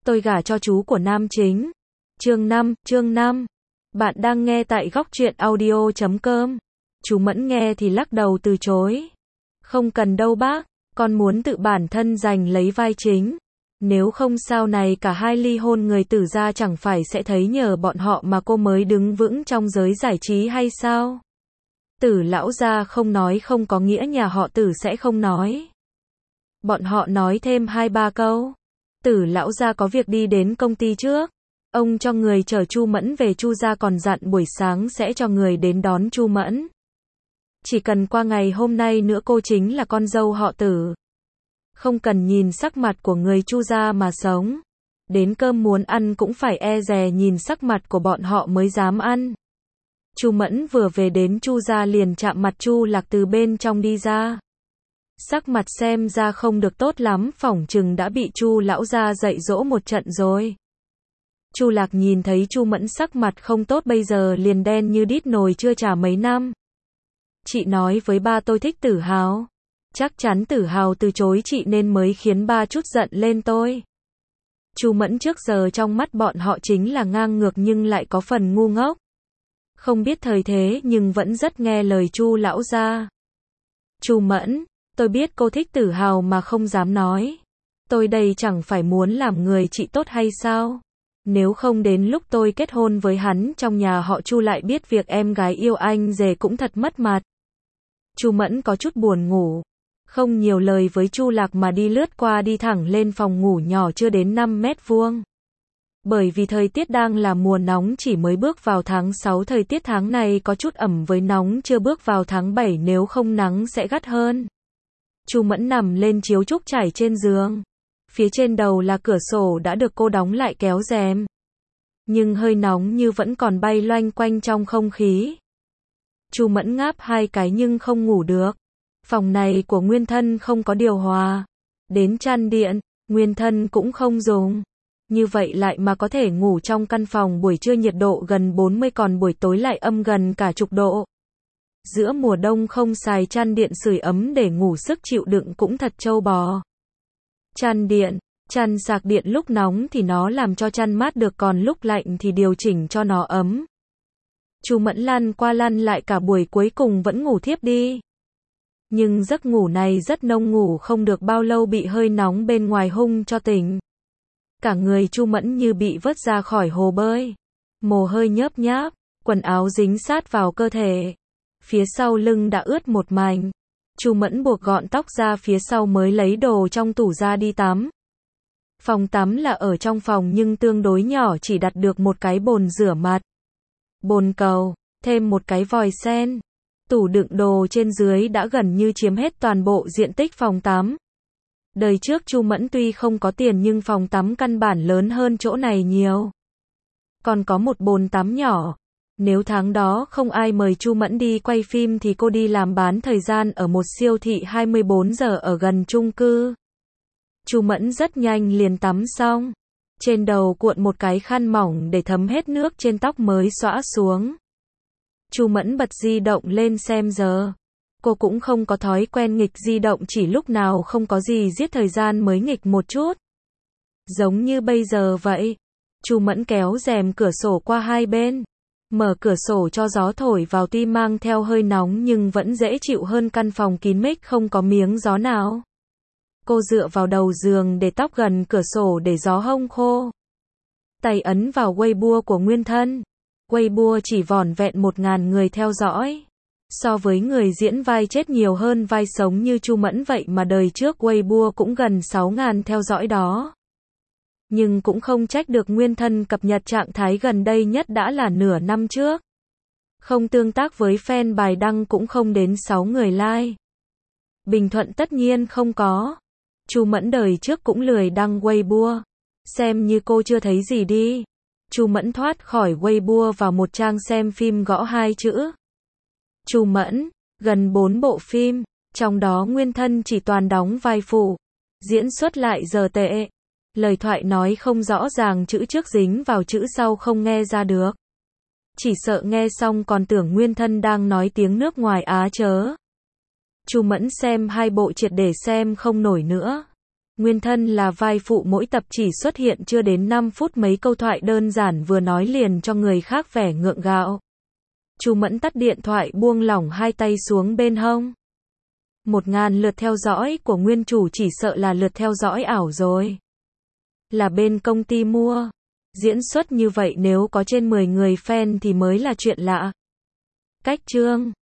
Tôi gả cho chú của nam chính. Chương 5. Bạn đang nghe tại góc truyện audio.com. Chú Mẫn nghe thì lắc đầu từ chối. Không cần đâu bác, con muốn tự bản thân giành lấy vai chính. Nếu không sau này cả hai ly hôn người Tử gia chẳng phải sẽ thấy nhờ bọn họ mà cô mới đứng vững trong giới giải trí hay sao? Tử lão gia không nói không có nghĩa nhà họ Tử sẽ không nói. Bọn họ nói thêm 2-3 câu. Tử lão gia có việc đi đến công ty trước. Ông cho người chở Chu Mẫn về Chu gia, còn dặn buổi sáng sẽ cho người đến đón Chu Mẫn. Chỉ cần qua ngày hôm nay nữa cô chính là con dâu họ Tử. Không cần nhìn sắc mặt của người Chu gia mà sống. Đến cơm muốn ăn cũng phải e dè nhìn sắc mặt của bọn họ mới dám ăn. Chu Mẫn vừa về đến Chu gia liền chạm mặt Chu Lạc từ bên trong đi ra. Sắc mặt xem ra không được tốt lắm, phỏng chừng đã bị Chu lão gia dạy dỗ một trận rồi. Chu Lạc nhìn thấy Chu Mẫn sắc mặt không tốt bây giờ liền đen như đít nồi chưa trả mấy năm. Chị nói với ba tôi thích Tử Hào. Chắc chắn Tử Hào từ chối chị nên mới khiến ba chút giận lên tôi. Chu Mẫn trước giờ trong mắt bọn họ chính là ngang ngược nhưng lại có phần ngu ngốc. Không biết thời thế nhưng vẫn rất nghe lời Chu lão gia. Chu Mẫn, tôi biết cô thích Tử Hào mà không dám nói. Tôi đây chẳng phải muốn làm người chị tốt hay sao? Nếu không đến lúc tôi kết hôn với hắn trong nhà họ Chu lại biết việc em gái yêu anh rể cũng thật mất mặt. Chu Mẫn có chút buồn ngủ. Không nhiều lời với Chu Lạc mà đi lướt qua đi thẳng lên phòng ngủ nhỏ chưa đến 5 mét vuông. Bởi vì thời tiết đang là mùa nóng, chỉ mới bước vào tháng 6, thời tiết tháng này có chút ẩm với nóng, chưa bước vào tháng 7 nếu không nắng sẽ gắt hơn. Chu Mẫn nằm lên chiếu trúc trải trên giường. Phía trên đầu là cửa sổ đã được cô đóng lại kéo rèm. Nhưng hơi nóng như vẫn còn bay loanh quanh trong không khí. Chu Mẫn ngáp 2 cái nhưng không ngủ được. Phòng này của Nguyên Thân không có điều hòa. Đến chăn điện, Nguyên Thân cũng không dùng. Như vậy lại mà có thể ngủ trong căn phòng buổi trưa nhiệt độ gần 40 còn buổi tối lại âm gần cả chục độ. Giữa mùa đông không xài chăn điện sưởi ấm để ngủ sức chịu đựng cũng thật trâu bò. Chăn điện, chăn sạc điện lúc nóng thì nó làm cho chăn mát được, còn lúc lạnh thì điều chỉnh cho nó ấm. Chu Mẫn lăn qua lăn lại cả buổi cuối cùng vẫn ngủ thiếp đi. Nhưng giấc ngủ này rất nông, ngủ không được bao lâu bị hơi nóng bên ngoài hung cho tỉnh. Cả người Chu Mẫn như bị vớt ra khỏi hồ bơi. Mồ hôi nhớp nháp, quần áo dính sát vào cơ thể. Phía sau lưng đã ướt một mảnh. Chu Mẫn buộc gọn tóc ra phía sau mới lấy đồ trong tủ ra đi tắm. Phòng tắm là ở trong phòng nhưng tương đối nhỏ, chỉ đặt được một cái bồn rửa mặt, bồn cầu, thêm một cái vòi sen. Tủ đựng đồ trên dưới đã gần như chiếm hết toàn bộ diện tích phòng tắm. Đời trước Chu Mẫn tuy không có tiền nhưng phòng tắm căn bản lớn hơn chỗ này nhiều. Còn có một bồn tắm nhỏ. Nếu tháng đó không ai mời Chu Mẫn đi quay phim thì cô đi làm bán thời gian ở một siêu thị 24 giờ ở gần chung cư. Chu Mẫn rất nhanh liền tắm xong. Trên đầu cuộn một cái khăn mỏng để thấm hết nước trên tóc mới xõa xuống. Chu Mẫn bật di động lên xem giờ. Cô cũng không có thói quen nghịch di động, chỉ lúc nào không có gì giết thời gian mới nghịch một chút. Giống như bây giờ vậy. Chu Mẫn kéo rèm cửa sổ qua hai bên. Mở cửa sổ cho gió thổi vào, tuy mang theo hơi nóng nhưng vẫn dễ chịu hơn căn phòng kín mít không có miếng gió nào. Cô dựa vào đầu giường để tóc gần cửa sổ để gió hông khô. Tay ấn vào Weibo của Nguyên Thân. Weibo chỉ vỏn vẹn 1.000 người theo dõi. So với người diễn vai chết nhiều hơn vai sống như Chu Mẫn vậy mà đời trước Weibo cũng gần 6.000 theo dõi đó. Nhưng cũng không trách được, Nguyên Thân cập nhật trạng thái gần đây nhất đã là nửa năm trước. Không tương tác với fan, bài đăng cũng không đến 6 người like. Bình thuận tất nhiên không có. Chu Mẫn đời trước cũng lười đăng Weibo. Xem như cô chưa thấy gì đi. Chu Mẫn thoát khỏi Weibo vào một trang xem phim, gõ 2 chữ. Chu Mẫn, gần 4 bộ phim, trong đó Nguyên Thân chỉ toàn đóng vai phụ. Diễn xuất lại giờ tệ. Lời thoại nói không rõ ràng, chữ trước dính vào chữ sau không nghe ra được. Chỉ sợ nghe xong còn tưởng Nguyên Thân đang nói tiếng nước ngoài á chớ. Chu Mẫn xem 2 bộ triệt để xem không nổi nữa. Nguyên thân là vai phụ mỗi tập chỉ xuất hiện chưa đến 5 phút, mấy câu thoại đơn giản vừa nói liền cho người khác vẻ ngượng gạo. Chu Mẫn tắt điện thoại, buông lỏng hai tay xuống bên hông. 1000 lượt theo dõi của nguyên chủ chỉ sợ là lượt theo dõi ảo rồi. Là bên công ty mua. Diễn xuất như vậy nếu có trên 10 người fan thì mới là chuyện lạ. Cách chương